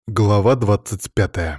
Глава 25.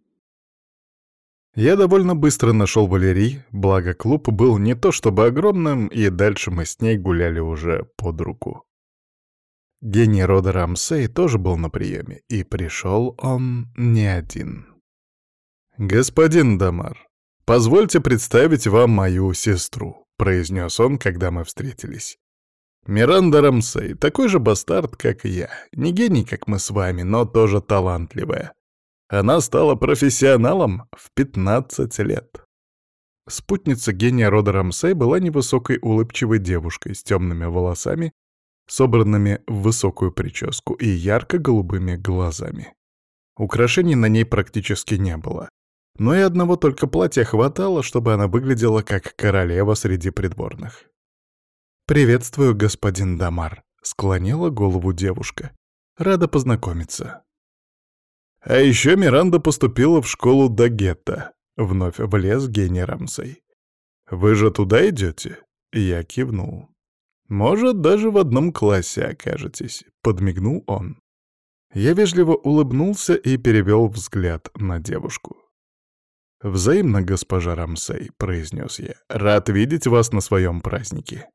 Я довольно быстро нашел Валерий, благо клуб был не то чтобы огромным, и дальше мы с ней гуляли уже под руку. Гений рода Рамсей тоже был на приеме, и пришел он не один. «Господин Дамар, позвольте представить вам мою сестру», — произнес он, когда мы встретились. Миранда Рамсей, такой же бастард, как и я. Не гений, как мы с вами, но тоже талантливая. Она стала профессионалом в 15 лет. Спутница гения рода Рамсей была невысокой улыбчивой девушкой с темными волосами, собранными в высокую прическу и ярко-голубыми глазами. Украшений на ней практически не было, но и одного только платья хватало, чтобы она выглядела как королева среди придворных. «Приветствую, господин Дамар», — склонила голову девушка. «Рада познакомиться». «А еще Миранда поступила в школу Дагетта», — вновь влез гений Рамсей. «Вы же туда идете?» — я кивнул. «Может, даже в одном классе окажетесь», — подмигнул он. Я вежливо улыбнулся и перевел взгляд на девушку. «Взаимно, госпожа Рамсей», — произнес я. «Рад видеть вас на своем празднике».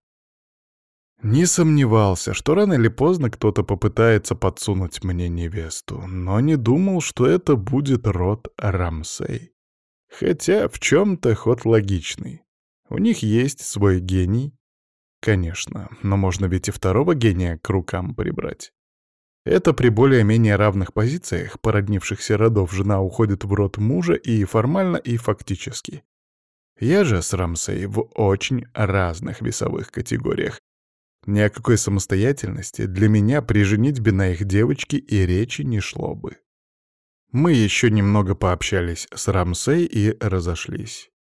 Не сомневался, что рано или поздно кто-то попытается подсунуть мне невесту, но не думал, что это будет род Рамсей. Хотя в чем-то ход логичный. У них есть свой гений. Конечно, но можно ведь и второго гения к рукам прибрать. Это при более-менее равных позициях породнившихся родов жена уходит в род мужа и формально, и фактически. Я же с Рамсей в очень разных весовых категориях. Ни о какой самостоятельности для меня при женитьбе на их девочке и речи не шло бы. Мы еще немного пообщались с Рамсей и разошлись.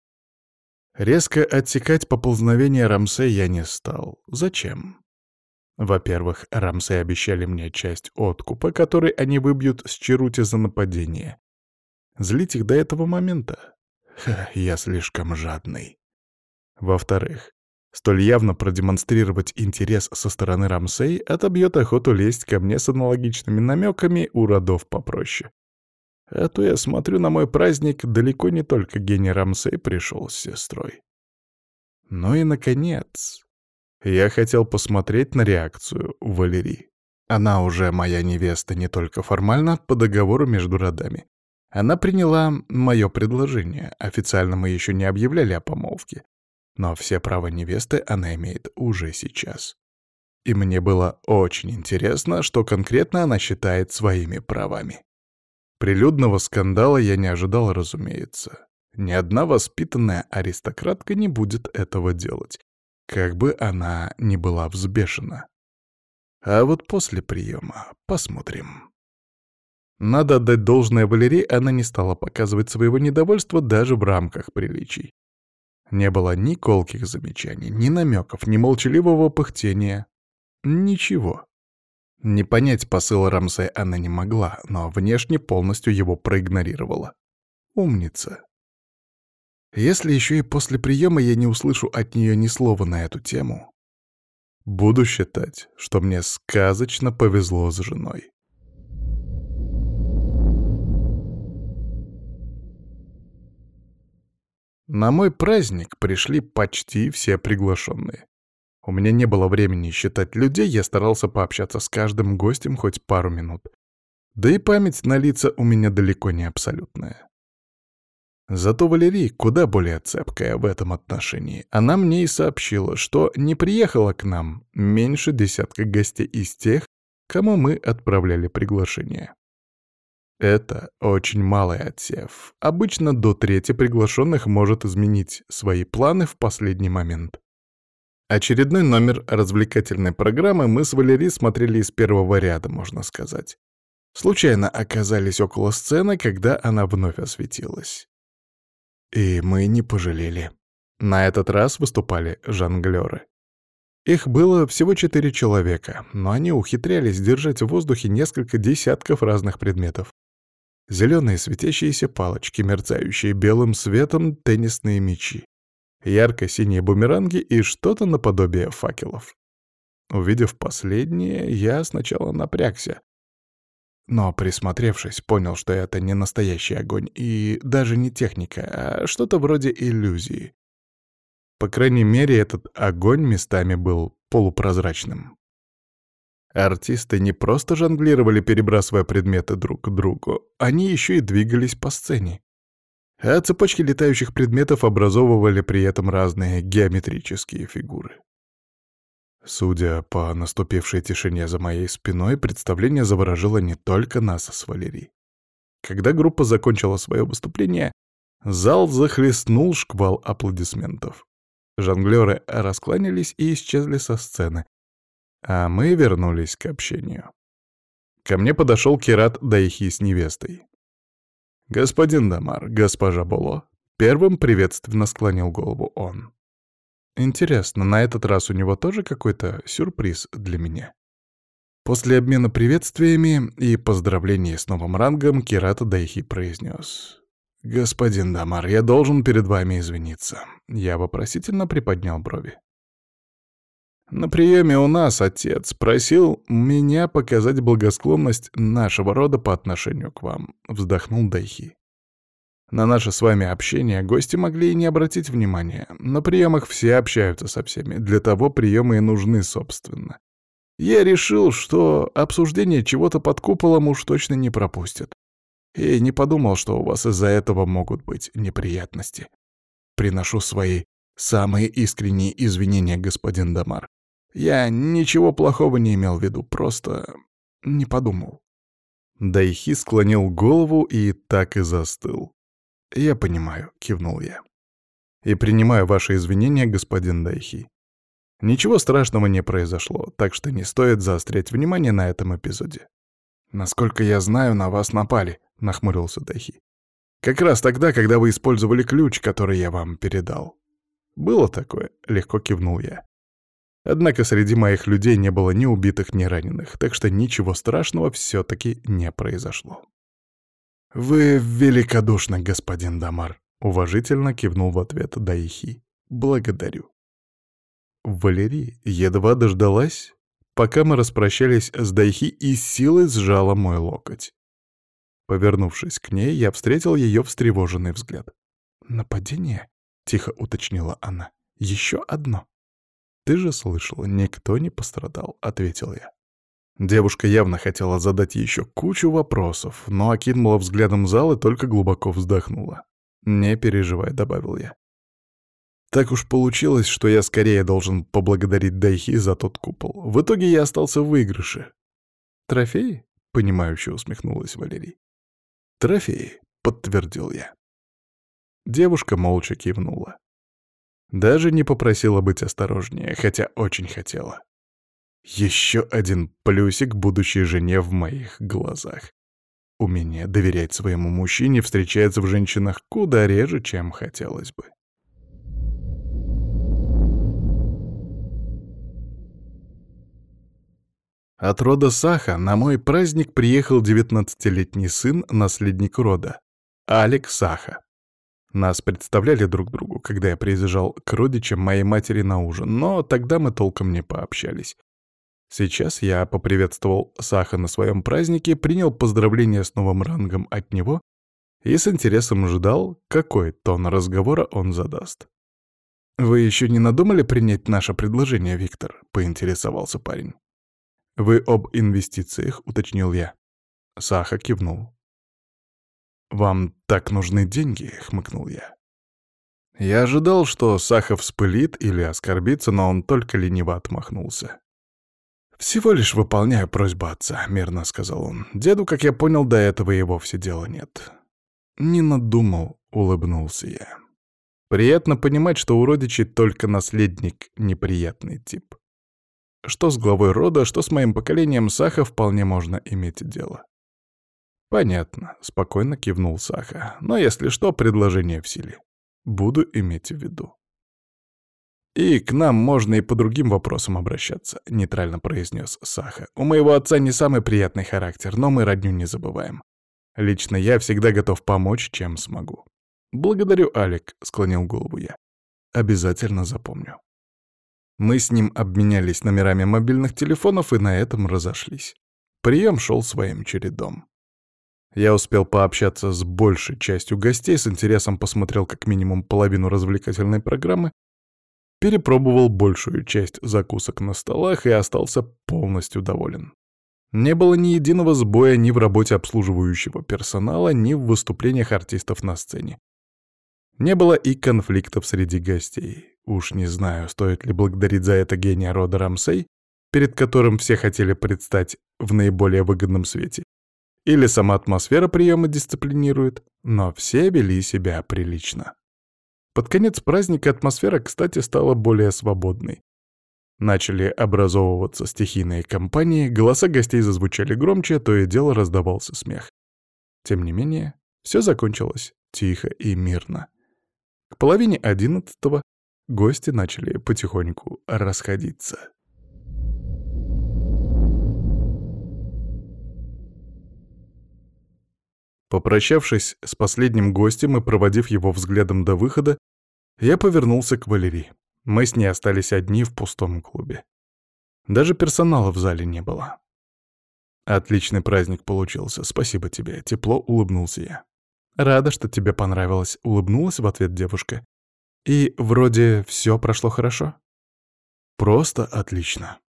Резко отсекать поползновение Рамсей я не стал. Зачем? Во-первых, Рамсей обещали мне часть откупа, который они выбьют с Черути за нападение. Злить их до этого момента? Я слишком жадный. Во-вторых, столь явно продемонстрировать интерес со стороны Рамсей отобьет охоту лезть ко мне с аналогичными намеками у родов попроще. А то я смотрю, на мой праздник далеко не только гений Рамсей пришел с сестрой. Ну и, наконец, я хотел посмотреть на реакцию Валерии. Она уже моя невеста не только формально, по договору между родами. Она приняла мое предложение, официально мы еще не объявляли о помолвке. Но все права невесты она имеет уже сейчас. И мне было очень интересно, что конкретно она считает своими правами. Прилюдного скандала я не ожидал, разумеется. Ни одна воспитанная аристократка не будет этого делать, как бы она ни была взбешена. А вот после приема посмотрим. Надо отдать должное Валерии, она не стала показывать своего недовольства даже в рамках приличий. Не было ни колких замечаний, ни намеков, ни молчаливого пыхтения. Ничего. Не понять посыл Рамсей она не могла, но внешне полностью его проигнорировала. Умница. Если еще и после приема я не услышу от нее ни слова на эту тему, буду считать, что мне сказочно повезло с женой. На мой праздник пришли почти все приглашенные. У меня не было времени считать людей, я старался пообщаться с каждым гостем хоть пару минут. Да и память на лица у меня далеко не абсолютная. Зато Валерий куда более цепкая в этом отношении. Она мне и сообщила, что не приехала к нам меньше десятка гостей из тех, кому мы отправляли приглашение. Это очень малый отсев. Обычно до трети приглашенных может изменить свои планы в последний момент. Очередной номер развлекательной программы мы с Валерией смотрели из первого ряда, можно сказать. Случайно оказались около сцены, когда она вновь осветилась. И мы не пожалели. На этот раз выступали жонглёры. Их было всего 4 человека, но они ухитрялись держать в воздухе несколько десятков разных предметов. Зеленые светящиеся палочки, мерцающие белым светом теннисные мячи, ярко-синие бумеранги и что-то наподобие факелов. Увидев последнее, я сначала напрягся. Но, присмотревшись, понял, что это не настоящий огонь и даже не техника, а что-то вроде иллюзии. По крайней мере, этот огонь местами был полупрозрачным. Артисты не просто жонглировали, перебрасывая предметы друг к другу, они еще и двигались по сцене. А цепочки летающих предметов образовывали при этом разные геометрические фигуры. Судя по наступившей тишине за моей спиной, представление заворожило не только нас с Валерией. Когда группа закончила свое выступление, зал захлестнул шквал аплодисментов. Жонглёры раскланялись и исчезли со сцены, а мы вернулись к общению. Ко мне подошел Кират Дайхи с невестой. «Господин Дамар, госпожа Боло», первым приветственно склонил голову он. Интересно, на этот раз у него тоже какой-то сюрприз для меня? После обмена приветствиями и поздравлений с новым рангом Кират Дайхи произнес: «Господин Дамар, я должен перед вами извиниться». Я вопросительно приподнял брови. «На приеме у нас отец просил меня показать благосклонность нашего рода по отношению к вам», — вздохнул Дайхи. «На наше с вами общение гости могли и не обратить внимания. На приемах все общаются со всеми, для того приемы и нужны, собственно. Я решил, что обсуждение чего-то под куполом уж точно не пропустят. И не подумал, что у вас из-за этого могут быть неприятности. Приношу свои самые искренние извинения, господин Дамар. Я ничего плохого не имел в виду, просто не подумал». Дайхи склонил голову и так и застыл. «Я понимаю», — кивнул я. «И принимаю ваши извинения, господин Дайхи. Ничего страшного не произошло, так что не стоит заострять внимание на этом эпизоде». «Насколько я знаю, на вас напали», — нахмурился Дайхи. «Как раз тогда, когда вы использовали ключ, который я вам передал». «Было такое», — легко кивнул я. Однако среди моих людей не было ни убитых, ни раненых, так что ничего страшного все-таки не произошло. «Вы великодушны, господин Дамар», — уважительно кивнул в ответ Дайхи. «Благодарю». Валерий едва дождалась, пока мы распрощались с Дайхи, и силой сжала мой локоть. Повернувшись к ней, я встретил ее встревоженный взгляд. «Нападение?» — тихо уточнила она. «Еще одно». «Ты же слышала, никто не пострадал», — ответил я. Девушка явно хотела задать еще кучу вопросов, но окинула взглядом зал и только глубоко вздохнула. «Не переживай», — добавил я. Так уж получилось, что я скорее должен поблагодарить Дайхи за тот купол. В итоге я остался в выигрыше. «Трофеи?» — понимающе усмехнулась Валерий. «Трофеи», — подтвердил я. Девушка молча кивнула. Даже не попросила быть осторожнее, хотя очень хотела. Еще один плюсик будущей жене в моих глазах. Умение доверять своему мужчине встречается в женщинах куда реже, чем хотелось бы. От рода Саха на мой праздник приехал 19-летний сын, наследник рода, Алек Саха. Нас представляли друг другу, когда я приезжал к родичам моей матери на ужин, но тогда мы толком не пообщались. Сейчас я поприветствовал Саха на своем празднике, принял поздравления с новым рангом от него и с интересом ждал, какой тон разговора он задаст. «Вы еще не надумали принять наше предложение, Виктор?» — поинтересовался парень. «Вы об инвестициях?» — уточнил я. Саха кивнул. «Вам так нужны деньги?» — хмыкнул я. Я ожидал, что Саха вспылит или оскорбится, но он только лениво отмахнулся. «Всего лишь выполняю просьбу отца», — мирно сказал он. «Деду, как я понял, до этого и вовсе дела нет». «Не надумал», — улыбнулся я. «Приятно понимать, что у родичей только наследник — неприятный тип. Что с главой рода, что с моим поколением Саха вполне можно иметь дело». «Понятно», — спокойно кивнул Саха. «Но если что, предложение в силе. Буду иметь в виду». «И к нам можно и по другим вопросам обращаться», — нейтрально произнес Саха. «У моего отца не самый приятный характер, но мы родню не забываем. Лично я всегда готов помочь, чем смогу». «Благодарю, Алек», — склонил голову я. «Обязательно запомню». Мы с ним обменялись номерами мобильных телефонов и на этом разошлись. Прием шел своим чередом. Я успел пообщаться с большей частью гостей, с интересом посмотрел как минимум половину развлекательной программы, перепробовал большую часть закусок на столах и остался полностью доволен. Не было ни единого сбоя ни в работе обслуживающего персонала, ни в выступлениях артистов на сцене. Не было и конфликтов среди гостей. Уж не знаю, стоит ли благодарить за это гения рода Рамсей, перед которым все хотели предстать в наиболее выгодном свете, или сама атмосфера приема дисциплинирует, но все вели себя прилично. Под конец праздника атмосфера, кстати, стала более свободной. Начали образовываться стихийные компании, голоса гостей зазвучали громче, то и дело раздавался смех. Тем не менее, все закончилось тихо и мирно. К половине 11-го гости начали потихоньку расходиться. Попрощавшись с последним гостем и проводив его взглядом до выхода, я повернулся к Валерии. Мы с ней остались одни в пустом клубе. Даже персонала в зале не было. «Отличный праздник получился, спасибо тебе», — тепло улыбнулся я. «Рада, что тебе понравилось», — улыбнулась в ответ девушка. «И вроде все прошло хорошо?» «Просто отлично».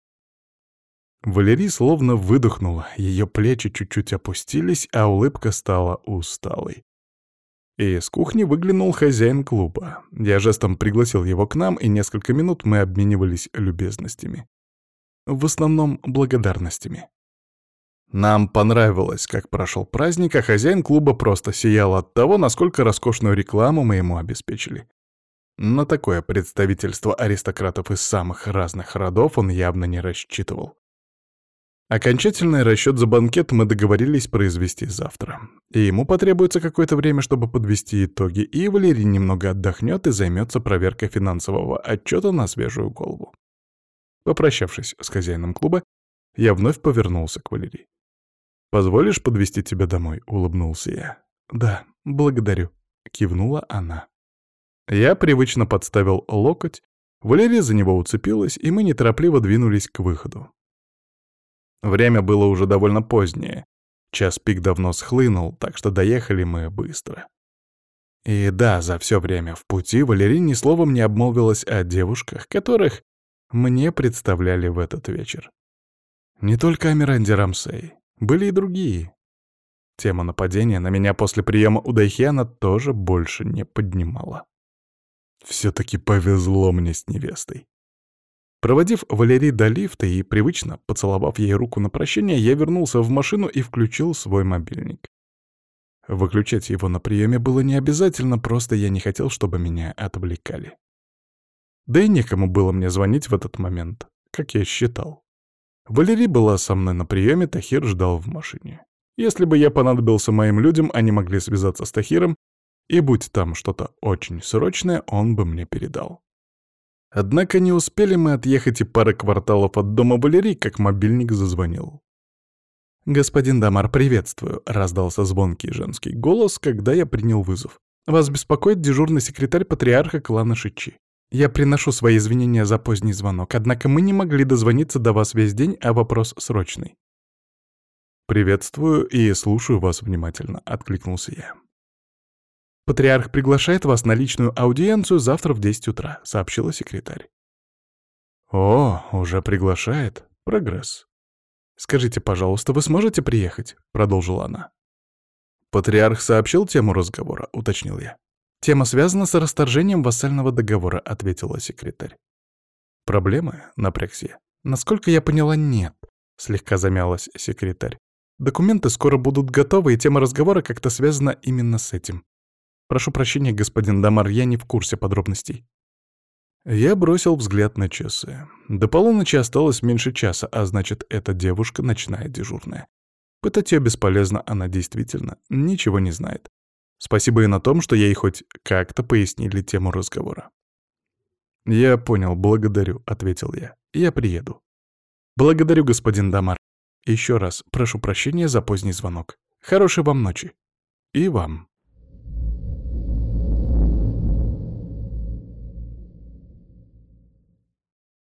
Валерия словно выдохнула, ее плечи чуть-чуть опустились, а улыбка стала усталой. И из кухни выглянул хозяин клуба. Я жестом пригласил его к нам, и несколько минут мы обменивались любезностями. В основном благодарностями. Нам понравилось, как прошел праздник, а хозяин клуба просто сиял от того, насколько роскошную рекламу мы ему обеспечили. На такое представительство аристократов из самых разных родов он явно не рассчитывал. Окончательный расчет за банкет мы договорились произвести завтра. И ему потребуется какое-то время, чтобы подвести итоги, и Валерий немного отдохнет и займется проверкой финансового отчета на свежую голову. Попрощавшись с хозяином клуба, я вновь повернулся к Валерии. «Позволишь подвезти тебя домой?» — улыбнулся я. «Да, благодарю», — кивнула она. Я привычно подставил локоть, Валерия за него уцепилась, и мы неторопливо двинулись к выходу. Время было уже довольно позднее. Час пик давно схлынул, так что доехали мы быстро. И да, за все время в пути Валерия ни словом не обмолвилась о девушках, которых мне представляли в этот вечер. Не только о Миранде Рамсей, были и другие. Тема нападения на меня после приема у Дайхиана тоже больше не поднимала. Все-таки повезло мне с невестой. Проводив Валерий до лифта и привычно поцеловав ей руку на прощание, я вернулся в машину и включил свой мобильник. Выключать его на приеме было не обязательно, просто я не хотел, чтобы меня отвлекали. Да и некому было мне звонить в этот момент, как я считал. Валерий была со мной на приеме, Тахир ждал в машине. Если бы я понадобился моим людям, они могли связаться с Тахиром, и будь там что-то очень срочное, он бы мне передал. Однако не успели мы отъехать и пары кварталов от дома Валерии, как мобильник зазвонил. «Господин Дамар, приветствую», — раздался звонкий женский голос, когда я принял вызов. «Вас беспокоит дежурный секретарь патриарха клана Шичи. Я приношу свои извинения за поздний звонок, однако мы не могли дозвониться до вас весь день, а вопрос срочный». «Приветствую и слушаю вас внимательно», — откликнулся я. «Патриарх приглашает вас на личную аудиенцию завтра в 10 утра», — сообщила секретарь. «О, уже приглашает? Прогресс. Скажите, пожалуйста, вы сможете приехать?» — продолжила она. «Патриарх сообщил тему разговора», — уточнил я. «Тема связана с расторжением вассального договора», — ответила секретарь. «Проблемы?» — напрягся я. «Насколько я поняла, нет», — слегка замялась секретарь. «Документы скоро будут готовы, и тема разговора как-то связана именно с этим. Прошу прощения, господин Дамар, я не в курсе подробностей». Я бросил взгляд на часы. До полуночи осталось меньше часа, а значит, эта девушка ночная дежурная. Пытать ее бесполезно, она действительно ничего не знает. Спасибо и на том, что ей хоть как-то пояснили тему разговора. «Я понял, благодарю», — ответил я. «Я приеду». «Благодарю, господин Дамар. Еще раз прошу прощения за поздний звонок. Хорошей вам ночи». «И вам».